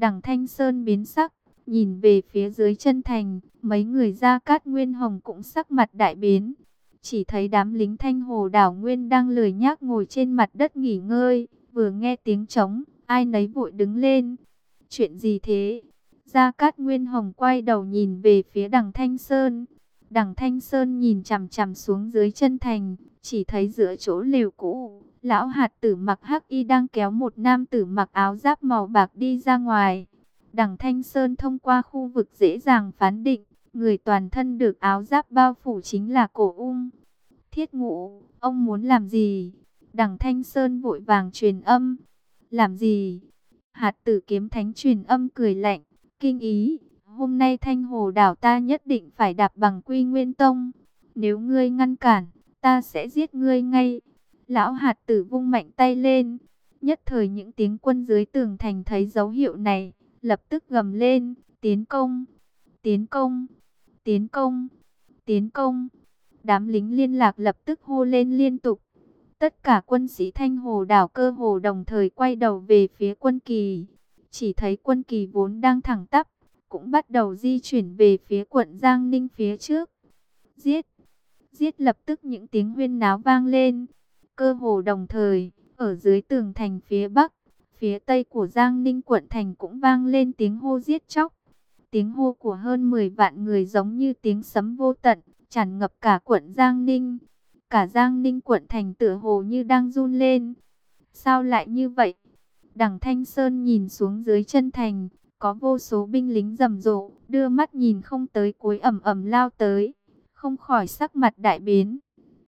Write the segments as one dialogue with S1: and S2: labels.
S1: Đằng Thanh Sơn biến sắc, nhìn về phía dưới chân thành, mấy người Gia Cát Nguyên Hồng cũng sắc mặt đại biến. Chỉ thấy đám lính Thanh Hồ đảo Nguyên đang lười nhác ngồi trên mặt đất nghỉ ngơi, vừa nghe tiếng trống, ai nấy vội đứng lên. Chuyện gì thế? Gia Cát Nguyên Hồng quay đầu nhìn về phía Đằng Thanh Sơn. Đằng Thanh Sơn nhìn chằm chằm xuống dưới chân thành, chỉ thấy giữa chỗ lều cũ, lão hạt tử mặc hắc y đang kéo một nam tử mặc áo giáp màu bạc đi ra ngoài. Đằng Thanh Sơn thông qua khu vực dễ dàng phán định, người toàn thân được áo giáp bao phủ chính là Cổ Ung. Thiết Ngũ, ông muốn làm gì? Đằng Thanh Sơn vội vàng truyền âm. Làm gì? Hạt tử kiếm thánh truyền âm cười lạnh, kinh ý. Hôm nay Thanh Hồ đảo ta nhất định phải đạp bằng Quy Nguyên Tông. Nếu ngươi ngăn cản, ta sẽ giết ngươi ngay. Lão hạt tử vung mạnh tay lên. Nhất thời những tiếng quân dưới tường thành thấy dấu hiệu này, lập tức gầm lên, tiến công, tiến công, tiến công, tiến công. Đám lính liên lạc lập tức hô lên liên tục. Tất cả quân sĩ Thanh Hồ đảo cơ hồ đồng thời quay đầu về phía Quân Kỳ. Chỉ thấy Quân Kỳ vốn đang thẳng tắp, cũng bắt đầu di chuyển về phía quận Giang Ninh phía trước. Giết! Giết! Lập tức những tiếng huyên náo vang lên. Cơ hồ đồng thời, ở dưới tường thành phía bắc, phía tây của Giang Ninh quận thành cũng vang lên tiếng hô giết chóc. Tiếng hô của hơn 10 vạn người giống như tiếng sấm vô tận, tràn ngập cả quận Giang Ninh. Cả Giang Ninh quận thành tựa hồ như đang run lên. Sao lại như vậy? Đằng Thanh Sơn nhìn xuống dưới chân thành, có vô số binh lính rầm rộ, đưa mắt nhìn không tới cuối ầm ầm lao tới, không khỏi sắc mặt đại biến.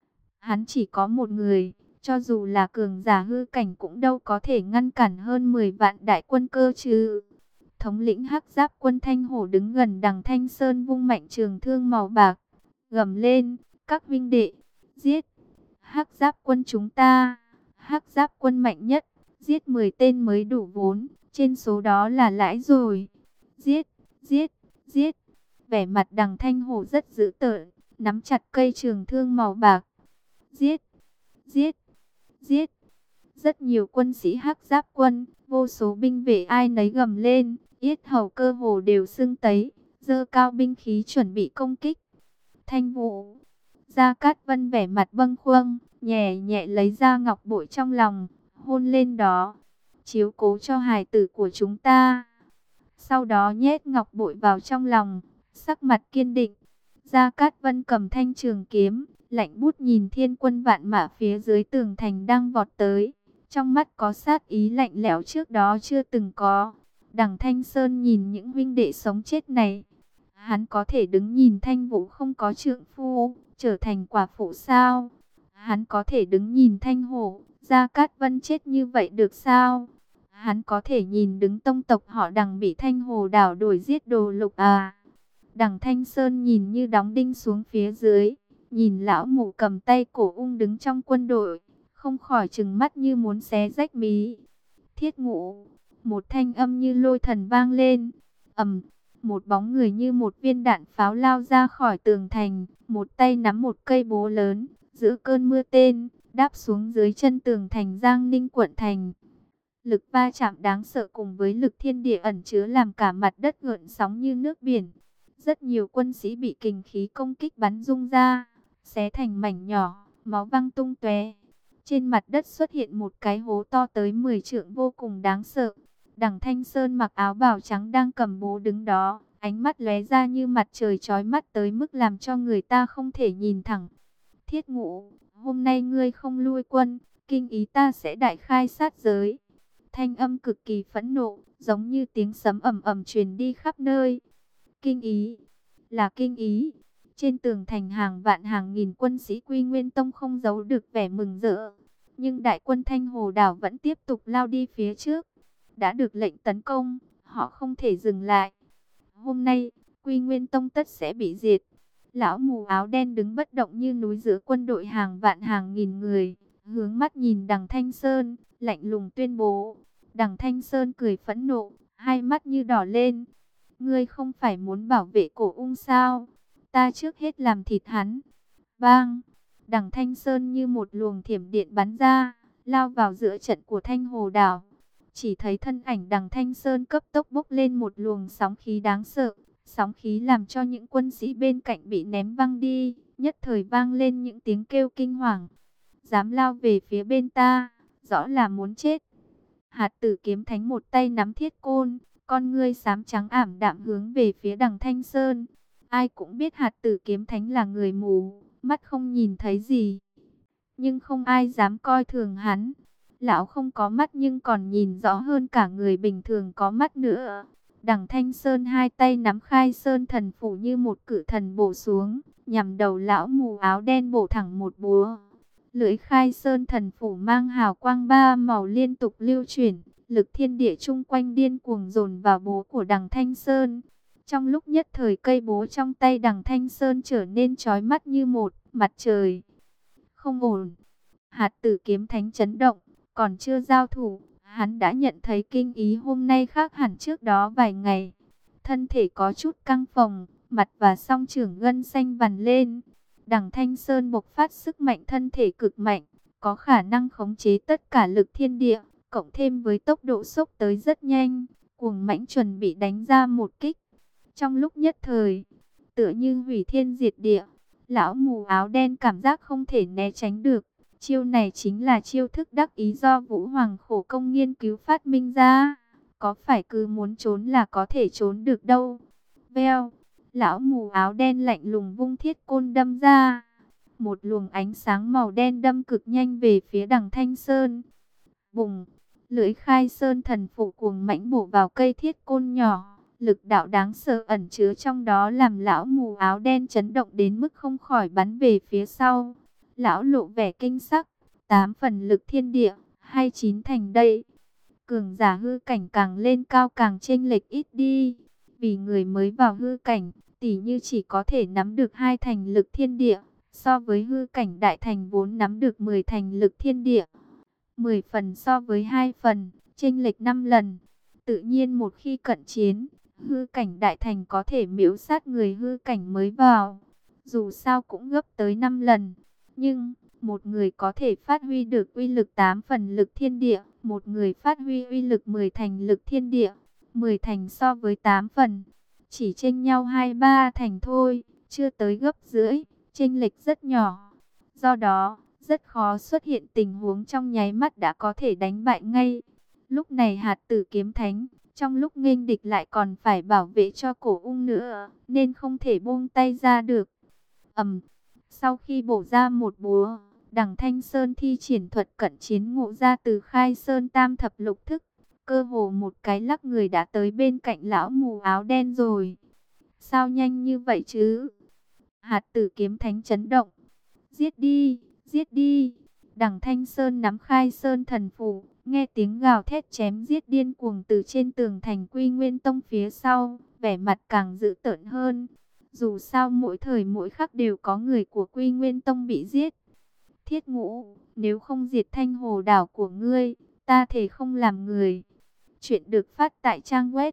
S1: Hắn chỉ có một người, cho dù là cường giả hư cảnh cũng đâu có thể ngăn cản hơn 10 vạn đại quân cơ chứ. Thống lĩnh Hắc Giáp quân Thanh Hổ đứng gần Đằng Thanh Sơn vung mạnh trường thương màu bạc, gầm lên, các vinh đệ, giết! Hắc Giáp quân chúng ta, Hắc Giáp quân mạnh nhất, giết 10 tên mới đủ vốn, trên số đó là lãi rồi. Giết, giết, giết! Vẻ mặt Đằng Thanh Hổ rất dữ tợn, nắm chặt cây trường thương màu bạc. Giết, giết, giết! Rất nhiều quân sĩ Hắc Giáp quân, vô số binh vệ ai nấy gầm lên, yết hầu cơ hồ đều sưng tấy, giơ cao binh khí chuẩn bị công kích. Thanh Vũ, Gia Cát Vân vẻ mặt bâng khuâng, nhẹ nhẹ lấy ra ngọc bội trong lòng, hôn lên đó. Chiếu cố cho hài tử của chúng ta. Sau đó nhét ngọc bội vào trong lòng, sắc mặt kiên định. Gia Cát Vân cầm thanh trường kiếm, lạnh bút nhìn thiên quân vạn mã phía dưới tường thành đang vọt tới. Trong mắt có sát ý lạnh lẽo trước đó chưa từng có. Đằng Thanh Sơn nhìn những huynh đệ sống chết này. Hắn có thể đứng nhìn Thanh Vũ không có trượng phu, trở thành quả phụ sao? Hắn có thể đứng nhìn Thanh Hổ, Gia Cát Vân chết như vậy được sao? Hắn có thể nhìn đứng tông tộc họ Đằng bị Thanh Hồ đảo đuổi giết đồ lục à? Đằng Thanh Sơn nhìn như đóng đinh xuống phía dưới, nhìn lão mụ cầm tay Cổ Ung đứng trong quân đội, không khỏi trừng mắt như muốn xé rách mí. Thiết Ngũ, một thanh âm như lôi thần vang lên, một bóng người như một viên đạn pháo lao ra khỏi tường thành, một tay nắm một cây búa lớn, giữa cơn mưa tên, đáp xuống dưới chân tường thành Giang Ninh quận thành. Lực va chạm đáng sợ cùng với lực thiên địa ẩn chứa làm cả mặt đất gợn sóng như nước biển. Rất nhiều quân sĩ bị kình khí công kích bắn rung ra, xé thành mảnh nhỏ, máu văng tung tóe. Trên mặt đất xuất hiện một cái hố to tới 10 trượng vô cùng đáng sợ. Đằng Thanh Sơn mặc áo bào trắng đang cầm búa đứng đó, ánh mắt lóe ra như mặt trời chói mắt tới mức làm cho người ta không thể nhìn thẳng. Thiết Ngũ, hôm nay ngươi không lui quân, kinh ý ta sẽ đại khai sát giới. Thanh âm cực kỳ phẫn nộ, giống như tiếng sấm ầm ầm truyền đi khắp nơi. Kinh ý, là kinh ý. Trên tường thành hàng vạn hàng nghìn quân sĩ Quy Nguyên Tông không giấu được vẻ mừng rỡ. Nhưng đại quân Thanh Hồ đảo vẫn tiếp tục lao đi phía trước. Đã được lệnh tấn công, họ không thể dừng lại. Hôm nay, Quy Nguyên Tông tất sẽ bị diệt. Lão mù áo đen đứng bất động như núi giữa quân đội hàng vạn hàng nghìn người, hướng mắt nhìn Đằng Thanh Sơn, lạnh lùng tuyên bố. Đằng Thanh Sơn cười phẫn nộ, hai mắt như đỏ lên. Ngươi không phải muốn bảo vệ Cổ Ung sao? Ta trước hết làm thịt hắn. Bang! Đằng Thanh Sơn như một luồng thiểm điện bắn ra, lao vào giữa trận của Thanh Hồ đảo. Chỉ thấy thân ảnh Đằng Thanh Sơn cấp tốc bốc lên một luồng sóng khí đáng sợ. Sóng khí làm cho những quân sĩ bên cạnh bị ném văng đi, nhất thời vang lên những tiếng kêu kinh hoàng. Dám lao về phía bên ta, rõ là muốn chết. Hạt Tử Kiếm Thánh một tay nắm thiết côn, con ngươi xám trắng ảm đạm hướng về phía Đằng Thanh Sơn. Ai cũng biết Hạt Tử Kiếm Thánh là người mù, mắt không nhìn thấy gì. Nhưng không ai dám coi thường hắn. Lão không có mắt nhưng còn nhìn rõ hơn cả người bình thường có mắt nữa. Đằng Thanh Sơn hai tay nắm Khai Sơn thần phủ như một cự thần bổ xuống, nhằm đầu lão mù áo đen bổ thẳng một búa. Lưỡi Khai Sơn thần phủ mang hào quang ba màu liên tục lưu chuyển, lực thiên địa chung quanh điên cuồng dồn vào búa của Đằng Thanh Sơn. Trong lúc nhất thời cây búa trong tay Đằng Thanh Sơn trở nên chói mắt như một mặt trời. Không ổn. Hạt Tử Kiếm Thánh chấn động, còn chưa giao thủ, hắn đã nhận thấy kinh ý hôm nay khác hẳn trước đó vài ngày. Thân thể có chút căng phồng, mặt và song trưởng gân xanh vằn lên. Đằng Thanh Sơn bộc phát sức mạnh thân thể cực mạnh, có khả năng khống chế tất cả lực thiên địa, cộng thêm với tốc độ xốc tới rất nhanh, cuồng mãnh chuẩn bị đánh ra một kích. Trong lúc nhất thời, tựa như hủy thiên diệt địa, lão mù áo đen cảm giác không thể né tránh được. Chiêu này chính là chiêu thức đắc ý do Vũ Hoàng khổ công nghiên cứu phát minh ra. Có phải cứ muốn trốn là có thể trốn được đâu. Veo, lão mù áo đen lạnh lùng vung thiết côn đâm ra. Một luồng ánh sáng màu đen đâm cực nhanh về phía Đằng Thanh Sơn. Bùng, lưỡi Khai Sơn thần phủ cuồng mãnh bổ vào cây thiết côn nhỏ. Lực đạo đáng sợ ẩn chứa trong đó làm lão mù áo đen chấn động đến mức không khỏi bắn về phía sau. Lão lộ vẻ kinh sắc, 8 phần lực thiên địa, hay 9 thành đây. Cường giả hư cảnh càng lên cao càng chênh lệch ít đi. Vì người mới vào hư cảnh, tỉ như chỉ có thể nắm được 2 thành lực thiên địa, so với hư cảnh đại thành vốn nắm được 10 thành lực thiên địa. 10 phần so với 2 phần, chênh lệch 5 lần. Tự nhiên một khi cận chiến, hư cảnh đại thành có thể miễu sát người hư cảnh mới vào. Dù sao cũng gấp tới 5 lần. Nhưng, một người có thể phát huy được uy lực 8 phần lực thiên địa, một người phát huy uy lực 10 thành lực thiên địa, 10 thành so với 8 phần, chỉ chênh nhau 2-3 thành thôi, chưa tới gấp rưỡi, chênh lệch rất nhỏ. Do đó, rất khó xuất hiện tình huống trong nháy mắt đã có thể đánh bại ngay. Lúc này Hạt Tử Kiếm Thánh, trong lúc nghênh địch lại còn phải bảo vệ cho cổ ung nữa, nên không thể buông tay ra được. Sau khi bổ ra một búa, Đằng Thanh Sơn thi triển thuật cận chiến ngộ ra từ Khai Sơn Tam Thập Lục Thức. Cơ hồ một cái lắc người đã tới bên cạnh lão mù áo đen rồi. Sao nhanh như vậy chứ? Hạt Tử Kiếm Thánh chấn động. Giết đi, giết đi. Đằng Thanh Sơn nắm Khai Sơn thần phủ, nghe tiếng gào thét chém giết điên cuồng từ trên tường thành Quy Nguyên Tông phía sau, vẻ mặt càng dữ tợn hơn. Dù sao mỗi thời mỗi khắc đều có người của Quy Nguyên Tông bị giết. Thiết Ngũ, nếu không diệt Thanh Hồ đảo của ngươi, ta thề không làm người. Chuyện được phát tại trang web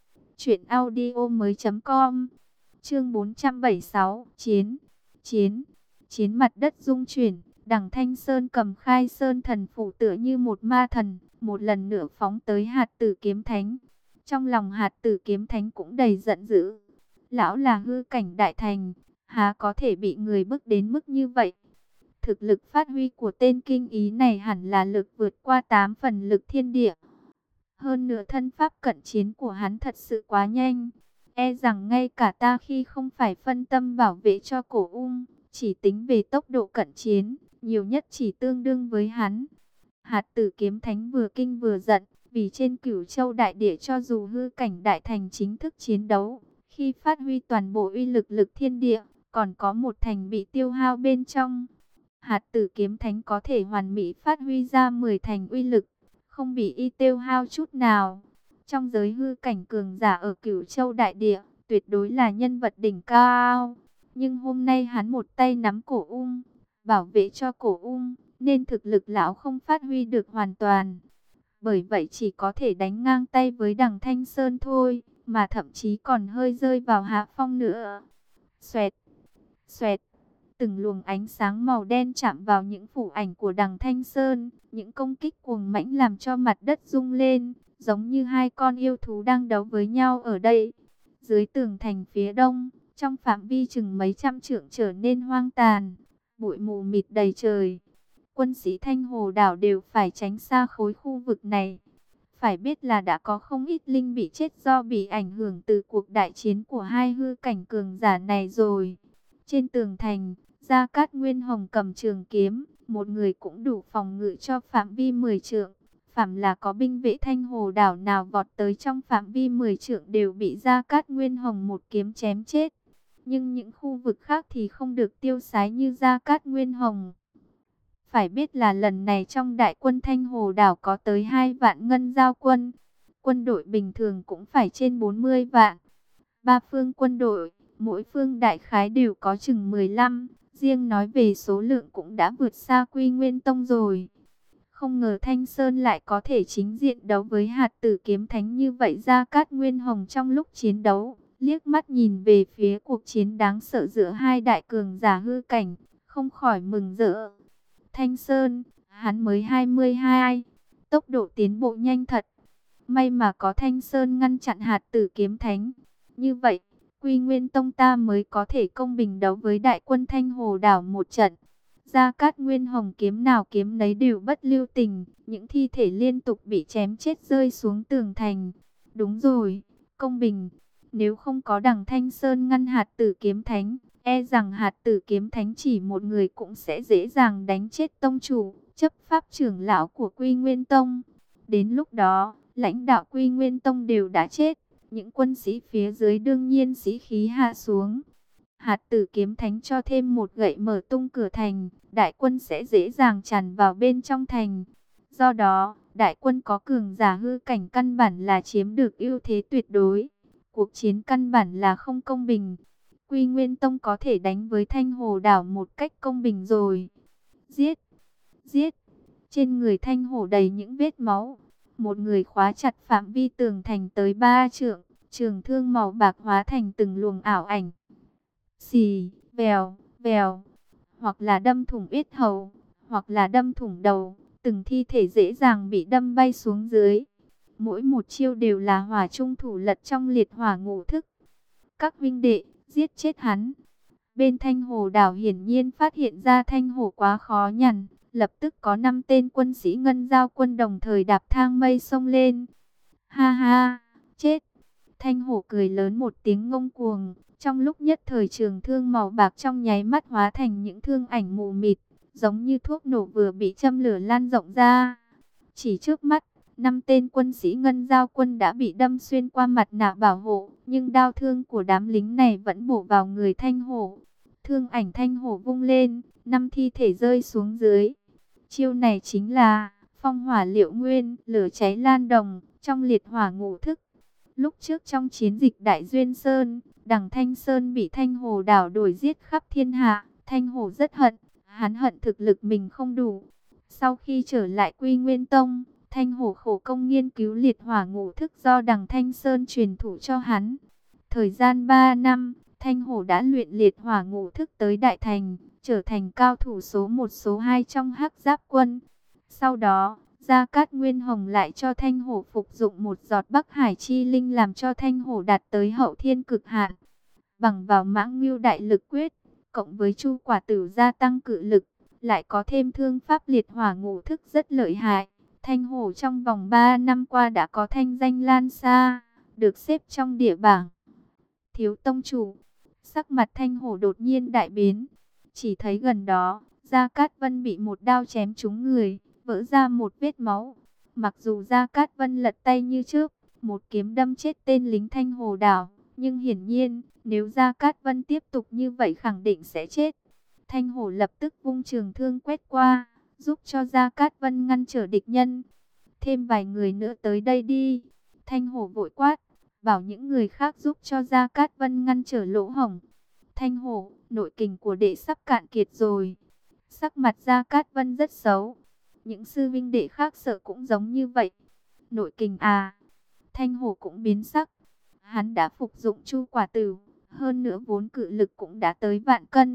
S1: truyệnaudiomoi.com. Chương 476, chiến mặt đất rung chuyển, Đằng Thanh Sơn cầm Khai Sơn thần phủ tựa như một ma thần, một lần nữa phóng tới Hạt Tử Kiếm Thánh. Trong lòng Hạt Tử Kiếm Thánh cũng đầy giận dữ. Lão là hư cảnh đại thành, há có thể bị người bức đến mức như vậy. Thực lực phát huy của tên kinh ý này hẳn là lực vượt qua 8 phần lực thiên địa. Hơn nữa thân pháp cận chiến của hắn thật sự quá nhanh. E rằng ngay cả ta khi không phải phân tâm bảo vệ cho cổ ung, chỉ tính về tốc độ cận chiến, nhiều nhất chỉ tương đương với hắn. Hạt Tử Kiếm Thánh vừa kinh vừa giận, vì trên Cửu Châu đại địa cho dù hư cảnh đại thành chính thức chiến đấu, khi phát huy toàn bộ uy lực lực thiên địa, còn có một thành bị tiêu hao bên trong. Hạt Tử Kiếm Thánh có thể hoàn mỹ phát huy ra 10 thành uy lực, không bị y tiêu hao chút nào. Trong giới hư cảnh cường giả ở Cửu Châu đại địa, tuyệt đối là nhân vật đỉnh cao. Nhưng hôm nay hắn một tay nắm cổ ung, bảo vệ cho cổ ung, nên thực lực lão không phát huy được hoàn toàn. Bởi vậy chỉ có thể đánh ngang tay với Đằng Thanh Sơn thôi, mà thậm chí còn hơi rơi vào hạ phong nữa. Xoẹt, xoẹt. Từng luồng ánh sáng màu đen chạm vào những phủ ảnh của đằng Thanh Sơn, những công kích cuồng mãnh làm cho mặt đất rung lên, giống như hai con yêu thú đang đấu với nhau ở đây. Dưới tường thành phía đông, trong phạm vi chừng mấy trăm trượng trở nên hoang tàn, bụi mù mịt đầy trời. Quân sĩ Thanh Hồ đảo đều phải tránh xa khối khu vực này. Phải biết là đã có không ít linh bị chết do bị ảnh hưởng từ cuộc đại chiến của hai hư cảnh cường giả này rồi. Trên tường thành, Gia Cát Nguyên Hồng cầm trường kiếm, một người cũng đủ phòng ngự cho phạm vi 10 trượng. Phạm là có binh vệ Thanh Hồ đảo nào vọt tới trong phạm vi 10 trượng đều bị Gia Cát Nguyên Hồng một kiếm chém chết. Nhưng những khu vực khác thì không được tiêu sái như Gia Cát Nguyên Hồng. Phải biết là lần này trong đại quân Thanh Hồ đảo có tới 2 vạn ngân giao quân. Quân đội bình thường cũng phải trên 40 vạn. Ba phương quân đội, mỗi phương đại khái đều có chừng 15. Riêng nói về số lượng cũng đã vượt xa Quy Nguyên Tông rồi. Không ngờ Thanh Sơn lại có thể chính diện đấu với hạt tử kiếm thánh như vậy. Gia Cát Nguyên Hồng trong lúc chiến đấu, liếc mắt nhìn về phía cuộc chiến đáng sợ giữa hai đại cường giả hư cảnh, không khỏi mừng rỡ. Thanh Sơn, hắn mới 22, tốc độ tiến bộ nhanh thật. May mà có Thanh Sơn ngăn chặn hạt tử kiếm thánh. Như vậy, Quy Nguyên Tông ta mới có thể công bình đấu với đại quân Thanh Hồ đảo một trận. Gia Cát Nguyên Hồng kiếm nào kiếm nấy đều bất lưu tình, những thi thể liên tục bị chém chết rơi xuống tường thành. Đúng rồi, công bình. Nếu không có đằng Thanh Sơn ngăn hạt tử kiếm thánh, e rằng hạt tử kiếm thánh chỉ một người cũng sẽ dễ dàng đánh chết tông chủ, chấp pháp trưởng lão của Quy Nguyên Tông. Đến lúc đó, lãnh đạo Quy Nguyên Tông đều đã chết, những quân sĩ phía dưới đương nhiên sĩ khí hạ xuống. Hạt tử kiếm thánh cho thêm một gậy mở tung cửa thành, đại quân sẽ dễ dàng tràn vào bên trong thành. Do đó, đại quân có cường giả hư cảnh căn bản là chiếm được ưu thế tuyệt đối. Cuộc chiến căn bản là không công bình. Quy Nguyên Tông có thể đánh với Thanh Hồ đảo một cách công bình rồi. Giết! Giết! Trên người Thanh Hồ đầy những vết máu. Một người khóa chặt phạm vi tường thành tới 3 trượng. Trường thương màu bạc hóa thành từng luồng ảo ảnh. Xì, vèo, vèo. Hoặc là đâm thủng yết hầu, hoặc là đâm thủng đầu. Từng thi thể dễ dàng bị đâm bay xuống dưới. Mỗi một chiêu đều là hỏa trung thủ lật trong liệt hỏa ngũ thức. Các huynh đệ, giết chết hắn. Bên Thanh Hồ đảo hiển nhiên phát hiện ra Thanh Hồ quá khó nhằn. Lập tức có 5 tên quân sĩ ngân giao quân đồng thời đạp thang mây xông lên. Ha ha, chết. Thanh Hổ cười lớn một tiếng ngông cuồng, trong lúc nhất thời trường thương màu bạc trong nháy mắt hóa thành những thương ảnh mù mịt, giống như thuốc nổ vừa bị châm lửa lan rộng ra. Chỉ trước mắt, 5 tên quân sĩ ngân giao quân đã bị đâm xuyên qua mặt nạ bảo hộ, nhưng đao thương của đám lính này vẫn bổ vào người Thanh Hổ. Thương ảnh Thanh Hổ vung lên, 5 thi thể rơi xuống dưới. Chiêu này chính là phong hỏa liệu nguyên, lửa cháy lan đồng, trong liệt hỏa ngũ thức. Lúc trước trong chiến dịch Đại Duyên Sơn, đằng Thanh Sơn bị Thanh Hồ đảo đuổi giết khắp thiên hạ. Thanh Hồ rất hận, hắn hận thực lực mình không đủ. Sau khi trở lại Quy Nguyên Tông, Thanh Hồ khổ công nghiên cứu liệt hỏa ngũ thức do đằng Thanh Sơn truyền thụ cho hắn. Thời gian 3 năm, Thanh Hồ đã luyện liệt hỏa ngũ thức tới đại thành, trở thành cao thủ số 1 số 2 trong Hắc Giáp quân. Sau đó, Gia Cát Nguyên Hồng lại cho Thanh Hổ phục dụng một giọt Bắc Hải Chi Linh làm cho Thanh Hổ đạt tới hậu thiên cực hạn. Bằng vào Mãng Ngưu Đại Lực Quyết, cộng với Chu Quả Tử gia tăng cự lực, lại có thêm thương pháp liệt hỏa ngũ thức rất lợi hại. Thanh Hổ trong vòng 3 năm qua đã có thanh danh lan xa, được xếp trong địa bảng. Thiếu tông chủ, sắc mặt Thanh Hổ đột nhiên đại biến, chỉ thấy gần đó, Gia Cát Vân bị một đao chém trúng người, vỡ ra một vết máu. Mặc dù Gia Cát Vân lật tay như trước, một kiếm đâm chết tên lính Thanh Hồ đảo, nhưng hiển nhiên, nếu Gia Cát Vân tiếp tục như vậy khẳng định sẽ chết. Thanh Hổ lập tức vung trường thương quét qua, giúp cho Gia Cát Vân ngăn trở địch nhân. Thêm vài người nữa tới đây đi. Thanh Hổ vội quát, bảo những người khác giúp cho Gia Cát Vân ngăn trở lỗ hổng. Thanh Hổ, nội kình của đệ sắp cạn kiệt rồi. Sắc mặt Gia Cát Vân rất xấu. Những sư vinh đệ khác sợ cũng giống như vậy. Nội kình à? Thanh Hổ cũng biến sắc. Hắn đã phục dụng Chu Quả Tử, hơn nữa vốn cự lực cũng đã tới vạn cân.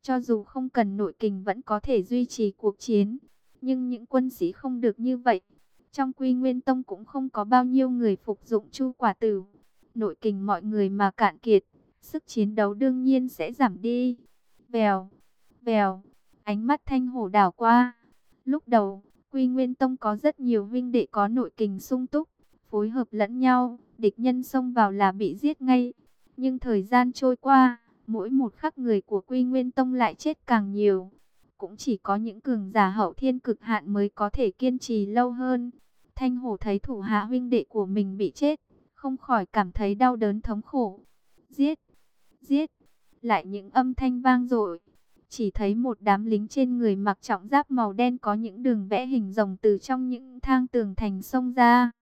S1: Cho dù không cần nội kình vẫn có thể duy trì cuộc chiến. Nhưng những quân sĩ không được như vậy. Trong Quy Nguyên Tông cũng không có bao nhiêu người phục dụng chu quả tử. Nội kình mọi người mà cạn kiệt, sức chiến đấu đương nhiên sẽ giảm đi. Vèo, vèo, ánh mắt Thanh Hổ đảo qua. Lúc đầu, Quy Nguyên Tông có rất nhiều huynh đệ có nội kình sung túc, phối hợp lẫn nhau, địch nhân xông vào là bị giết ngay. Nhưng thời gian trôi qua, mỗi một khắc người của Quy Nguyên Tông lại chết càng nhiều. Cũng chỉ có những cường giả hậu thiên cực hạn mới có thể kiên trì lâu hơn. Thanh Hổ thấy thủ hạ huynh đệ của mình bị chết, không khỏi cảm thấy đau đớn thống khổ. Giết, giết, lại những âm thanh vang dội. Chỉ thấy một đám lính trên người mặc trọng giáp màu đen có những đường vẽ hình rồng từ trong những thang tường thành xông ra.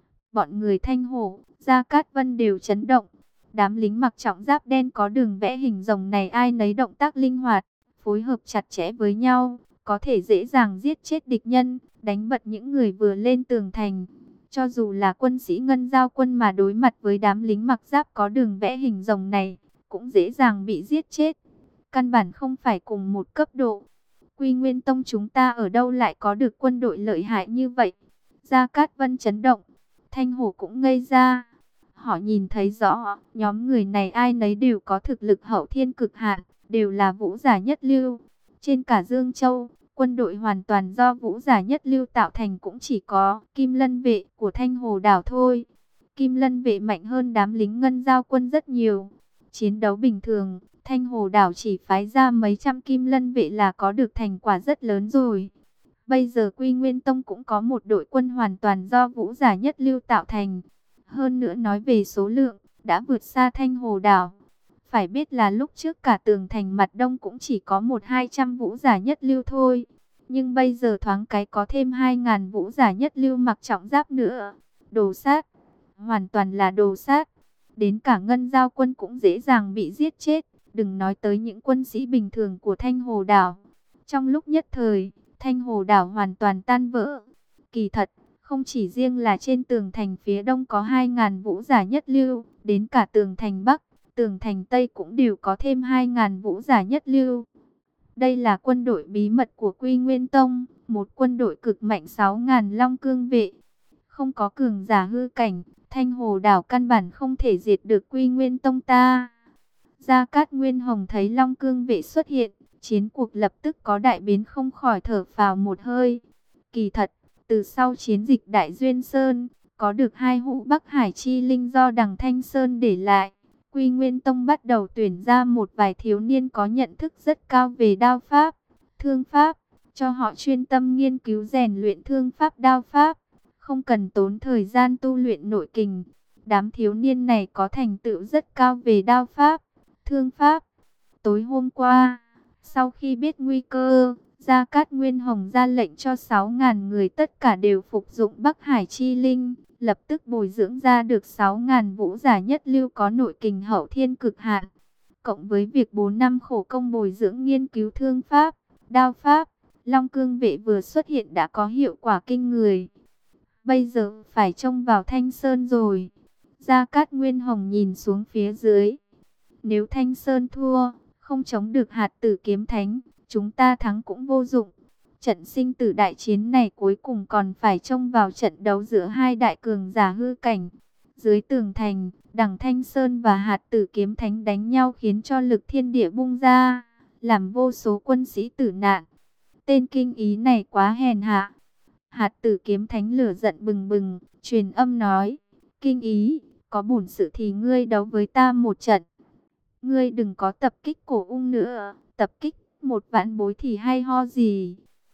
S1: Bọn người Thanh Hổ, Gia Cát Vân đều chấn động. Đám lính mặc trọng giáp đen có đường vẽ hình rồng này ai nấy động tác linh hoạt, phối hợp chặt chẽ với nhau, có thể dễ dàng giết chết địch nhân, đánh bật những người vừa lên tường thành. Cho dù là quân sĩ Ngân Giao quân mà đối mặt với đám lính mặc giáp có đường vẽ hình rồng này, cũng dễ dàng bị giết chết. Căn bản không phải cùng một cấp độ. Quy Nguyên Tông chúng ta ở đâu lại có được quân đội lợi hại như vậy? Gia Cát Vân chấn động, Thanh Hổ cũng ngây ra. Họ nhìn thấy rõ, nhóm người này ai nấy đều có thực lực hậu thiên cực hạn, đều là vũ giả nhất lưu. Trên cả Dương Châu, quân đội hoàn toàn do vũ giả nhất lưu tạo thành cũng chỉ có Kim Lân vệ của Thanh Hồ đảo thôi. Kim Lân vệ mạnh hơn đám lính Ngân Giao quân rất nhiều. Chiến đấu bình thường, Thanh Hồ đảo chỉ phái ra mấy trăm Kim Lân vệ là có được thành quả rất lớn rồi. Bây giờ Quy Nguyên Tông cũng có một đội quân hoàn toàn do vũ giả nhất lưu tạo thành. Hơn nữa nói về số lượng, đã vượt xa Thanh Hồ đảo. Phải biết là lúc trước cả tường thành mặt đông cũng chỉ có 1-200 vũ giả nhất lưu thôi. Nhưng bây giờ thoáng cái có thêm 2.000 vũ giả nhất lưu mặc trọng giáp nữa. Đồ sát, hoàn toàn là đồ sát. Đến cả Ngân Giao quân cũng dễ dàng bị giết chết. Đừng nói tới những quân sĩ bình thường của Thanh Hồ đảo. Trong lúc nhất thời, Thanh Hồ đảo hoàn toàn tan vỡ. Kỳ thật, không chỉ riêng là trên tường thành phía đông có 2.000 vũ giả nhất lưu, đến cả tường thành bắc, tường thành tây cũng đều có thêm 2.000 vũ giả nhất lưu. Đây là quân đội bí mật của Quy Nguyên Tông, một quân đội cực mạnh 6.000 Long Cương vệ. Không có cường giả hư cảnh, Thanh Hồ đảo căn bản không thể diệt được Quy Nguyên Tông ta. Gia Cát Nguyên Hồng thấy Long Cương vệ xuất hiện, chiến cuộc lập tức có đại biến, không khỏi thở phào một hơi. Kỳ thật, từ sau chiến dịch Đại Duyên Sơn, có được 2 hũ Bắc Hải chi linh do Đằng Thanh Sơn để lại. Quy Nguyên Tông bắt đầu tuyển ra một vài thiếu niên có nhận thức rất cao về đao pháp, thương pháp, cho họ chuyên tâm nghiên cứu rèn luyện thương pháp đao pháp, không cần tốn thời gian tu luyện nội kình. Đám thiếu niên này có thành tựu rất cao về đao pháp, thương pháp. Tối hôm qua, sau khi biết nguy cơ, Gia Cát Nguyên Hồng ra lệnh cho 6.000 người tất cả đều phục dụng Bắc Hải chi linh, lập tức bồi dưỡng ra được 6.000 vũ giả nhất lưu có nội kình hậu thiên cực hạn. Cộng với việc 4 năm khổ công bồi dưỡng nghiên cứu thương pháp, đao pháp, Long Cương vệ vừa xuất hiện đã có hiệu quả kinh người. Bây giờ phải trông vào Thanh Sơn rồi. Gia Cát Nguyên Hồng nhìn xuống phía dưới. Nếu Thanh Sơn thua, không chống được hạt tử kiếm thánh, chúng ta thắng cũng vô dụng. Trận sinh tử đại chiến này cuối cùng còn phải trông vào trận đấu giữa hai đại cường giả hư cảnh. Dưới tường thành, Đằng Thanh Sơn và hạt tử kiếm thánh đánh nhau khiến cho lực thiên địa bung ra, làm vô số quân sĩ tử nạn. Tên kinh ý này quá hèn hạ. Hạt tử kiếm thánh lửa giận bừng bừng, truyền âm nói, kinh ý, có bổn sự thì ngươi đấu với ta một trận. Ngươi đừng có tập kích cổ ung nữa, tập kích một vạn bối thì hay ho gì.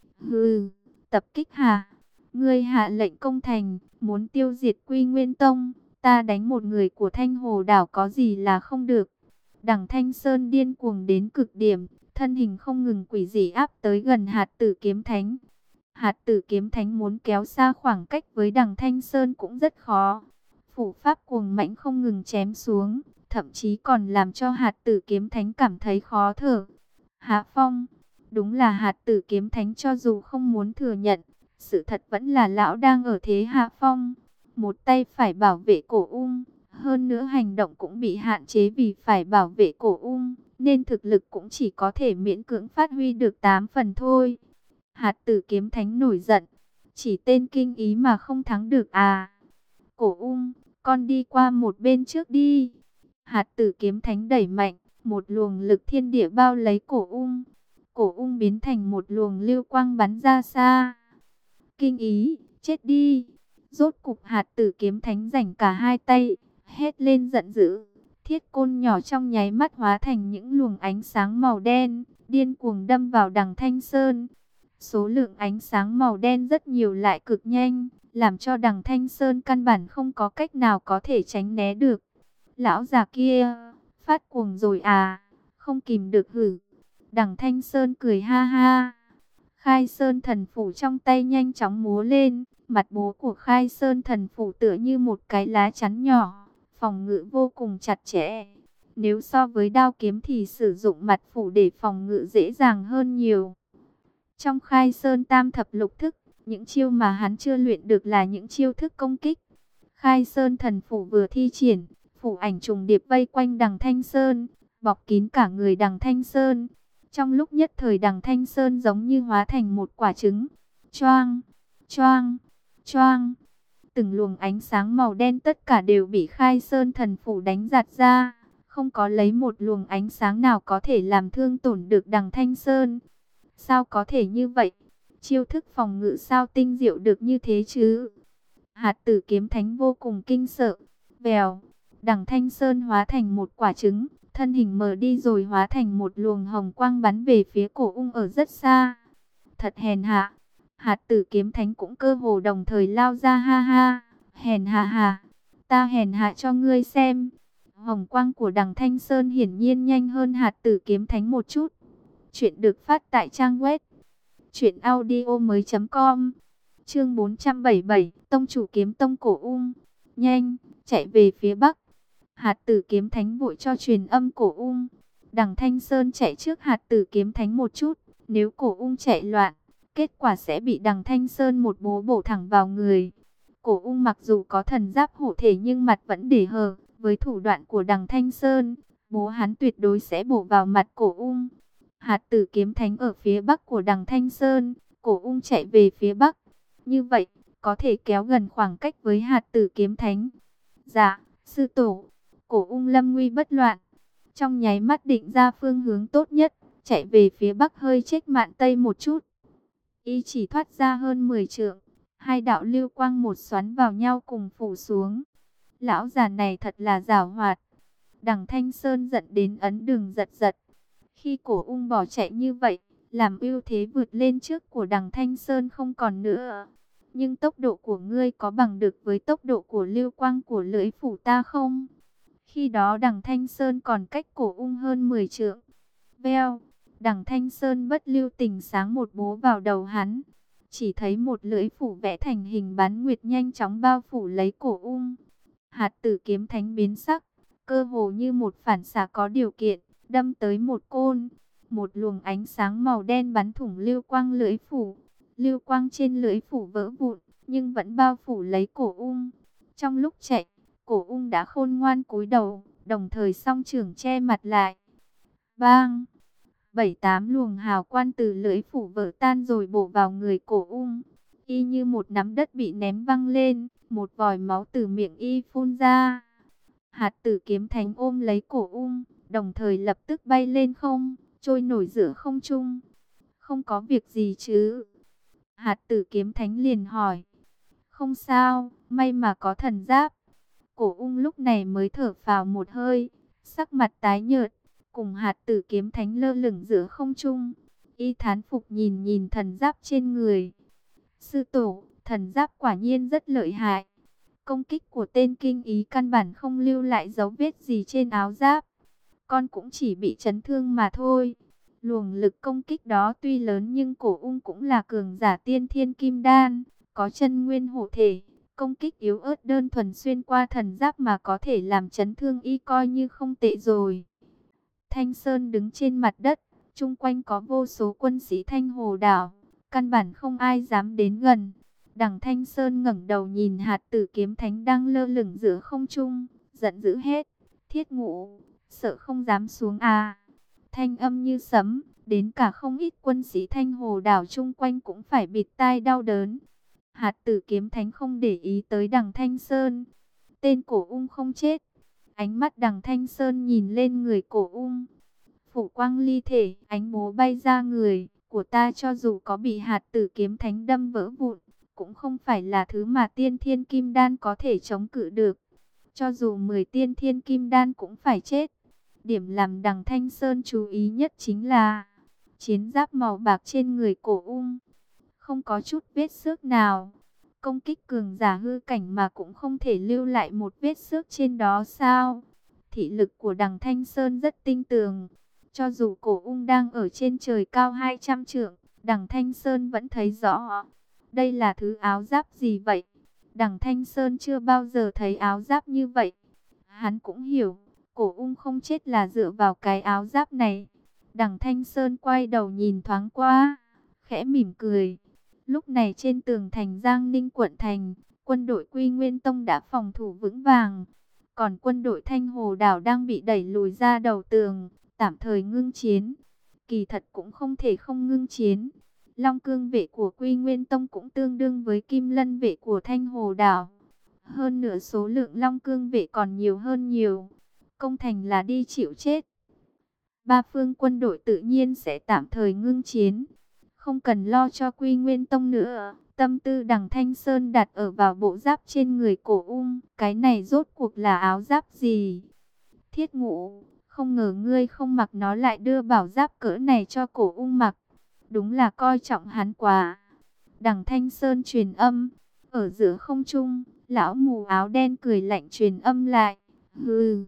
S1: Hừ, tập kích hả? Ngươi hạ lệnh công thành, muốn tiêu diệt Quy Nguyên Tông, ta đánh một người của Thanh Hồ đảo có gì là không được. Đằng Thanh Sơn điên cuồng đến cực điểm, thân hình không ngừng quỷ dị áp tới gần hạt tử kiếm thánh. Hạt tử kiếm thánh muốn kéo xa khoảng cách với Đằng Thanh Sơn cũng rất khó. Phủ pháp cuồng mãnh không ngừng chém xuống, thậm chí còn làm cho hạt tử kiếm thánh cảm thấy khó thở. Hạ Phong, đúng là hạt tử kiếm thánh cho dù không muốn thừa nhận, sự thật vẫn là lão đang ở thế hạ phong. Một tay phải bảo vệ cổ ung, hơn nữa hành động cũng bị hạn chế vì phải bảo vệ cổ ung, nên thực lực cũng chỉ có thể miễn cưỡng phát huy được 8 phần thôi. Hạt tử kiếm thánh nổi giận, chỉ tên kinh ý mà không thắng được à? Cổ ung, con đi qua một bên trước đi. Hạt tử kiếm thánh đẩy mạnh, một luồng lực thiên địa bao lấy cổ ung. Cổ ung biến thành một luồng lưu quang bắn ra xa. Kinh ý, chết đi. Rốt cục hạt tử kiếm thánh rảnh cả hai tay, hét lên giận dữ. Thiết côn nhỏ trong nháy mắt hóa thành những luồng ánh sáng màu đen, điên cuồng đâm vào Đằng Thanh Sơn. Số lượng ánh sáng màu đen rất nhiều lại cực nhanh, làm cho Đằng Thanh Sơn căn bản không có cách nào có thể tránh né được. Lão già kia, phát cuồng rồi à, không kìm được hử. Đằng Thanh Sơn cười ha ha. Khai Sơn thần phủ trong tay nhanh chóng múa lên, mặt bố của Khai Sơn thần phủ tựa như một cái lá chắn nhỏ, phòng ngự vô cùng chặt chẽ. Nếu so với đao kiếm thì sử dụng mặt phủ để phòng ngự dễ dàng hơn nhiều. Trong Khai Sơn tam thập lục thức, những chiêu mà hắn chưa luyện được là những chiêu thức công kích. Khai Sơn thần phủ vừa thi triển, phủ ảnh trùng điệp vây quanh Đằng Thanh Sơn, bọc kín cả người Đằng Thanh Sơn. Trong lúc nhất thời Đằng Thanh Sơn giống như hóa thành một quả trứng. Choang, choang, choang. Từng luồng ánh sáng màu đen tất cả đều bị Khai Sơn thần phủ đánh giạt ra. Không có lấy một luồng ánh sáng nào có thể làm thương tổn được Đằng Thanh Sơn. Sao có thể như vậy? Chiêu thức phòng ngự sao tinh diệu được như thế chứ? Hạt tử kiếm thánh vô cùng kinh sợ. Vèo, Đằng Thanh Sơn hóa thành một quả trứng, thân hình mờ đi rồi hóa thành một luồng hồng quang bắn về phía cổ ung ở rất xa. Thật hèn hạ. Hạt tử kiếm thánh cũng cơ hồ đồng thời lao ra ha ha. Hèn hạ hà, ta hèn hạ cho ngươi xem. Hồng quang của Đằng Thanh Sơn hiển nhiên nhanh hơn hạt tử kiếm thánh một chút. Chuyện được phát tại trang web truyệnaudiomoi.com. Chương 477, Tông chủ kiếm tông cổ ung. Nhanh, chạy về phía bắc. Hạt tử kiếm thánh vội cho truyền âm cổ ung. Đằng Thanh Sơn chạy trước hạt tử kiếm thánh một chút. Nếu cổ ung chạy loạn, kết quả sẽ bị Đằng Thanh Sơn một bố bổ thẳng vào người. Cổ ung mặc dù có thần giáp hộ thể nhưng mặt vẫn để hờ. Với thủ đoạn của Đằng Thanh Sơn, bố hắn tuyệt đối sẽ bổ vào mặt cổ ung. Hạt tử kiếm thánh ở phía bắc của Đằng Thanh Sơn, cổ ung chạy về phía bắc. Như vậy, có thể kéo gần khoảng cách với hạt tử kiếm thánh. Dạ, sư tổ. Cổ ung lâm nguy bất loạn. Trong nháy mắt định ra phương hướng tốt nhất, chạy về phía bắc hơi chếch mạn tây một chút. Y chỉ thoát ra hơn 10 trượng. Hai đạo lưu quang một xoắn vào nhau cùng phủ xuống. Lão già này thật là giảo hoạt. Đằng Thanh Sơn giận đến ấn đường giật giật. Khi cổ ung bỏ chạy như vậy, làm ưu thế vượt lên trước của Đằng Thanh Sơn không còn nữa. Nhưng tốc độ của ngươi có bằng được với tốc độ của lưu quang của lưỡi phủ ta không? Khi đó Đằng Thanh Sơn còn cách cổ ung hơn 10 trượng. Veo, Đằng Thanh Sơn bất lưu tình sáng một bố vào đầu hắn. Chỉ thấy một lưỡi phủ vẽ thành hình bán nguyệt nhanh chóng bao phủ lấy cổ ung. Hạt tử kiếm thánh biến sắc, cơ hồ như một phản xạ có điều kiện, đâm tới một côn. Một luồng ánh sáng màu đen bắn thủng lưu quang lưỡi phủ. Lưu quang trên lưỡi phủ vỡ vụn, nhưng vẫn bao phủ lấy cổ ung. Trong lúc chạy, cổ ung đã khôn ngoan cúi đầu, đồng thời song trưởng che mặt lại. Bang! 7-8 luồng hào quang từ lưỡi phủ vỡ tan rồi bổ vào người cổ ung. Y như một nắm đất bị ném văng lên, một vòi máu từ miệng y phun ra. Hạt tử kiếm thánh ôm lấy cổ ung, đồng thời lập tức bay lên không, trôi nổi giữa không trung. Không có việc gì chứ? Hạt tử kiếm thánh liền hỏi. Không sao, may mà có thần giáp. Cổ ung lúc này mới thở phào một hơi, sắc mặt tái nhợt, cùng hạt tử kiếm thánh lơ lửng giữa không trung. Y thán phục nhìn nhìn thần giáp trên người. Sư tổ, thần giáp quả nhiên rất lợi hại. Công kích của tên kinh ý căn bản không lưu lại dấu vết gì trên áo giáp. Con cũng chỉ bị chấn thương mà thôi. Luồng lực công kích đó tuy lớn nhưng cổ ung cũng là cường giả tiên thiên kim đan, có chân nguyên hộ thể. Công kích yếu ớt đơn thuần xuyên qua thần giáp mà có thể làm chấn thương y coi như không tệ rồi. Thanh Sơn đứng trên mặt đất, chung quanh có vô số quân sĩ Thanh Hồ Đảo, căn bản không ai dám đến gần. Đằng Thanh Sơn ngẩng đầu nhìn hạt tử kiếm thánh đang lơ lửng giữa không trung, giận dữ hét, Thiết Ngũ, sợ không dám xuống à? thanh âm như sấm, đến cả không ít quân sĩ Thanh Hồ đảo chung quanh cũng phải bịt tai đau đớn. Hạt Tử Kiếm Thánh không để ý tới Đằng Thanh Sơn. Tên Cổ Ung không chết. Ánh mắt Đằng Thanh Sơn nhìn lên người Cổ Ung. Phủ quang ly thể, ánh búa bay ra người của ta, cho dù có bị Hạt Tử Kiếm Thánh đâm vỡ vụn, cũng không phải là thứ mà tiên thiên kim đan có thể chống cự được. Cho dù 10 tiên thiên kim đan cũng phải chết. Điểm làm Đằng Thanh Sơn chú ý nhất chính là chiến giáp màu bạc trên người Cổ Ung. Không có chút vết xước nào. Công kích cường giả hư cảnh mà cũng không thể lưu lại một vết xước trên đó sao? Thị lực của Đằng Thanh Sơn rất tinh tường. Cho dù Cổ Ung đang ở trên trời cao 200 trượng, Đằng Thanh Sơn vẫn thấy rõ. Đây là thứ áo giáp gì vậy? Đằng Thanh Sơn chưa bao giờ thấy áo giáp như vậy. Hắn cũng hiểu, Cổ Ung không chết là dựa vào cái áo giáp này. Đằng Thanh Sơn quay đầu nhìn thoáng qua, khẽ mỉm cười. Lúc này trên tường thành Giang Ninh quận thành, quân đội Quy Nguyên Tông đã phòng thủ vững vàng. Còn quân đội Thanh Hồ đảo đang bị đẩy lùi ra đầu tường, tạm thời ngưng chiến. Kỳ thật cũng không thể không ngưng chiến. Long cương vệ của Quy Nguyên Tông cũng tương đương với Kim Lân vệ của Thanh Hồ đảo. Hơn nữa số lượng Long cương vệ còn nhiều hơn nhiều. Công thành là đi chịu chết. Ba phương quân đội tự nhiên sẽ tạm thời ngưng chiến. Không cần lo cho Quy Nguyên Tông nữa. Tâm tư Đằng Thanh Sơn đặt ở vào bộ giáp trên người Cổ Ung. Cái này rốt cuộc là áo giáp gì? Thiết Ngũ, không ngờ ngươi không mặc nó lại đưa bảo giáp cỡ này cho Cổ Ung mặc. Đúng là coi trọng hắn quá. Đằng Thanh Sơn truyền âm. Ở giữa không trung, lão mù áo đen cười lạnh truyền âm lại. Hừ,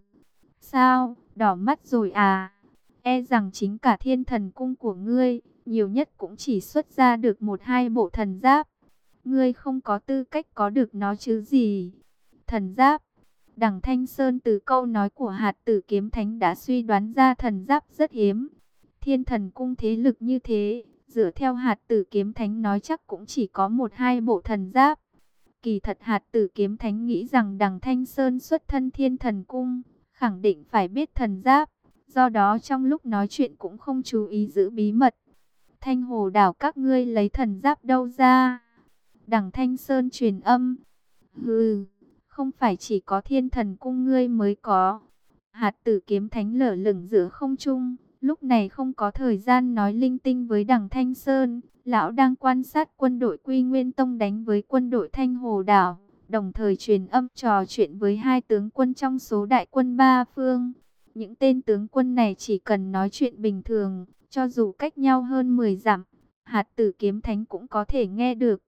S1: sao, đỏ mắt rồi à? E rằng chính cả Thiên Thần Cung của ngươi, nhiều nhất cũng chỉ xuất ra được 1-2 bộ thần giáp. Ngươi không có tư cách có được nó chứ gì. Thần giáp. Đằng Thanh Sơn từ câu nói của Hạt Tử Kiếm Thánh đã suy đoán ra thần giáp rất hiếm. Thiên Thần Cung thế lực như thế, dựa theo Hạt Tử Kiếm Thánh nói chắc cũng chỉ có 1-2 bộ thần giáp. Kỳ thật Hạt Tử Kiếm Thánh nghĩ rằng Đằng Thanh Sơn xuất thân Thiên Thần Cung, khẳng định phải biết thần giáp. Do đó trong lúc nói chuyện cũng không chú ý giữ bí mật. Thanh Hồ đảo các ngươi lấy thần giáp đâu ra? Đằng Thanh Sơn truyền âm. Hừ, không phải chỉ có Thiên Thần Cung ngươi mới có. Hạt Tử Kiếm Thánh lở lửng giữa không trung, lúc này không có thời gian nói linh tinh với Đằng Thanh Sơn. Lão đang quan sát quân đội Quy Nguyên Tông đánh với quân đội Thanh Hồ đảo, đồng thời truyền âm trò chuyện với hai tướng quân trong số đại quân ba phương. Những tên tướng quân này chỉ cần nói chuyện bình thường, cho dù cách nhau hơn 10 dặm, Hạt Tử Kiếm Thánh cũng có thể nghe được.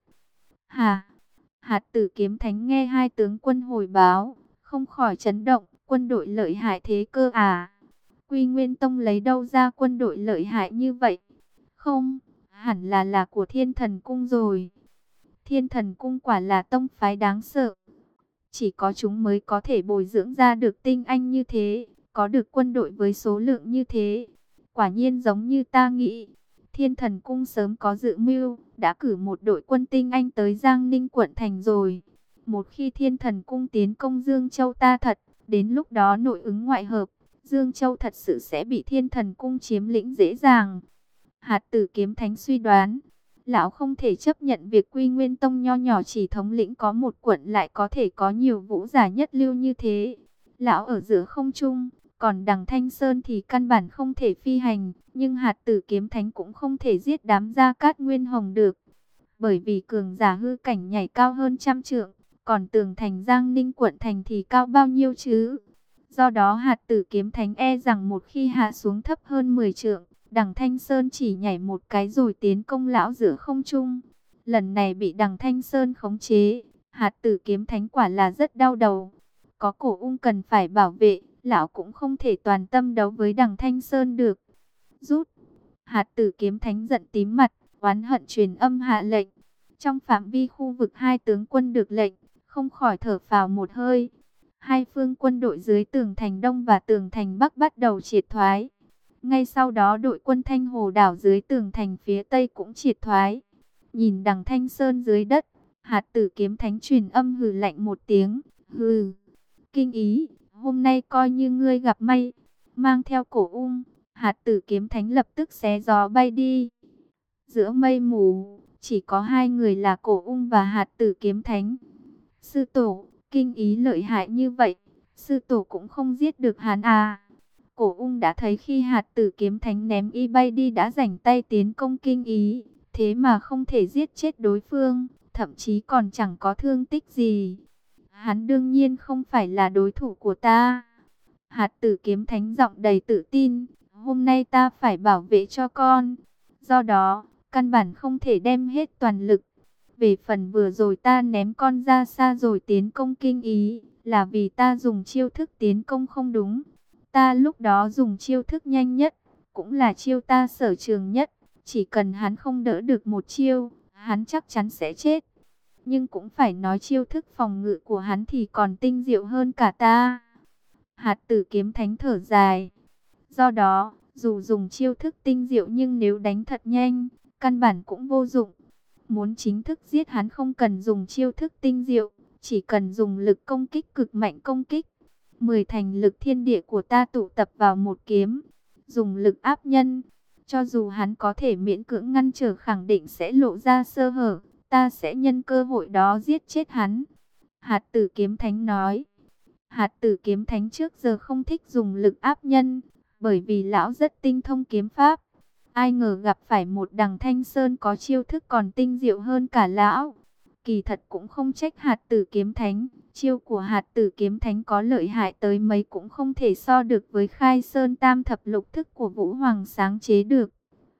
S1: Hạt Tử Kiếm Thánh nghe hai tướng quân hồi báo, không khỏi chấn động, quân đội lợi hại thế cơ à? Quy Nguyên Tông lấy đâu ra quân đội lợi hại như vậy? Không, hẳn là của Thiên Thần Cung rồi. Thiên Thần Cung quả là tông phái đáng sợ. Chỉ có chúng mới có thể bồi dưỡng ra được tinh anh như thế, có được quân đội với số lượng như thế. Quả nhiên giống như ta nghĩ, Thiên Thần Cung sớm có dự mưu, đã cử một đội quân tinh anh tới Giang Ninh quận thành rồi. Một khi Thiên Thần Cung tiến công Dương Châu ta thật, đến lúc đó nội ứng ngoại hợp, Dương Châu thật sự sẽ bị Thiên Thần Cung chiếm lĩnh dễ dàng. Hạt Tử Kiếm Thánh suy đoán, lão không thể chấp nhận việc Quy Nguyên Tông nho nhỏ chỉ thống lĩnh có một quận lại có thể có nhiều vũ giả nhất lưu như thế. Lão ở giữa không trung, còn Đằng Thanh Sơn thì căn bản không thể phi hành, nhưng Hạt Tử Kiếm Thánh cũng không thể giết đám Gia Cát Nguyên Hồng được. Bởi vì cường giả hư cảnh nhảy cao hơn 100 trượng, còn tường thành Giang Ninh quận thành thì cao bao nhiêu chứ? Do đó Hạt Tử Kiếm Thánh e rằng một khi hạ xuống thấp hơn 10 trượng, Đằng Thanh Sơn chỉ nhảy một cái rồi tiến công lão giữa không trung. Lần này bị Đằng Thanh Sơn khống chế, Hạt Tử Kiếm Thánh quả là rất đau đầu. Có Cổ Ung cần phải bảo vệ, lão cũng không thể toàn tâm đấu với Đằng Thanh Sơn được. Rút! Hạt Tử Kiếm Thánh giận tím mặt, oán hận truyền âm hạ lệnh. Trong phạm vi khu vực hai tướng quân được lệnh, không khỏi thở phào một hơi. Hai phương quân đội dưới tường thành Đông và tường thành Bắc bắt đầu triệt thoái. Ngay sau đó đội quân Thanh Hồ đảo dưới tường thành phía Tây cũng triệt thoái. Nhìn Đằng Thanh Sơn dưới đất, Hạt Tử Kiếm Thánh truyền âm hừ lạnh một tiếng. Hừ, kinh ý, hôm nay coi như ngươi gặp may. Mang theo Cổ Ung, Hạt tử kiếm thánh lập tức xé gió bay đi. Giữa mây mù, chỉ có hai người là Cổ Ung và hạt tử kiếm thánh. Sư tổ, kinh ý lợi hại như vậy, sư tổ cũng không giết được hắn à? Cổ Ung đã thấy khi hạt tử kiếm thánh ném y bay đi đã rảnh tay tiến công kinh ý, thế mà không thể giết chết đối phương, thậm chí còn chẳng có thương tích gì. Hắn đương nhiên không phải là đối thủ của ta. Hạt tử kiếm thánh giọng đầy tự tin, hôm nay ta phải bảo vệ cho con. Do đó, căn bản không thể đem hết toàn lực. Về phần vừa rồi ta ném con ra xa rồi tiến công kinh ý, là vì ta dùng chiêu thức tiến công không đúng. Ta lúc đó dùng chiêu thức nhanh nhất, cũng là chiêu ta sở trường nhất. Chỉ cần hắn không đỡ được một chiêu, hắn chắc chắn sẽ chết. Nhưng cũng phải nói chiêu thức phòng ngự của hắn thì còn tinh diệu hơn cả ta. Hạt tử kiếm thánh thở dài. Do đó, dù dùng chiêu thức tinh diệu nhưng nếu đánh thật nhanh, căn bản cũng vô dụng. Muốn chính thức giết hắn không cần dùng chiêu thức tinh diệu, chỉ cần dùng lực công kích cực mạnh công kích. 10 thành lực thiên địa của ta tụ tập vào một kiếm, dùng lực áp nhân. Cho dù hắn có thể miễn cưỡng ngăn trở khẳng định sẽ lộ ra sơ hở, ta sẽ nhân cơ hội đó giết chết hắn. Hạt tử kiếm thánh nói. Hạt tử kiếm thánh trước giờ không thích dùng lực áp nhân, bởi vì lão rất tinh thông kiếm pháp. Ai ngờ gặp phải một đằng Thanh Sơn có chiêu thức còn tinh diệu hơn cả lão. Kỳ thật cũng không trách hạt tử kiếm thánh, chiêu của hạt tử kiếm thánh có lợi hại tới mấy cũng không thể so được với Khai Sơn Tam thập lục thức của Vũ Hoàng sáng chế được.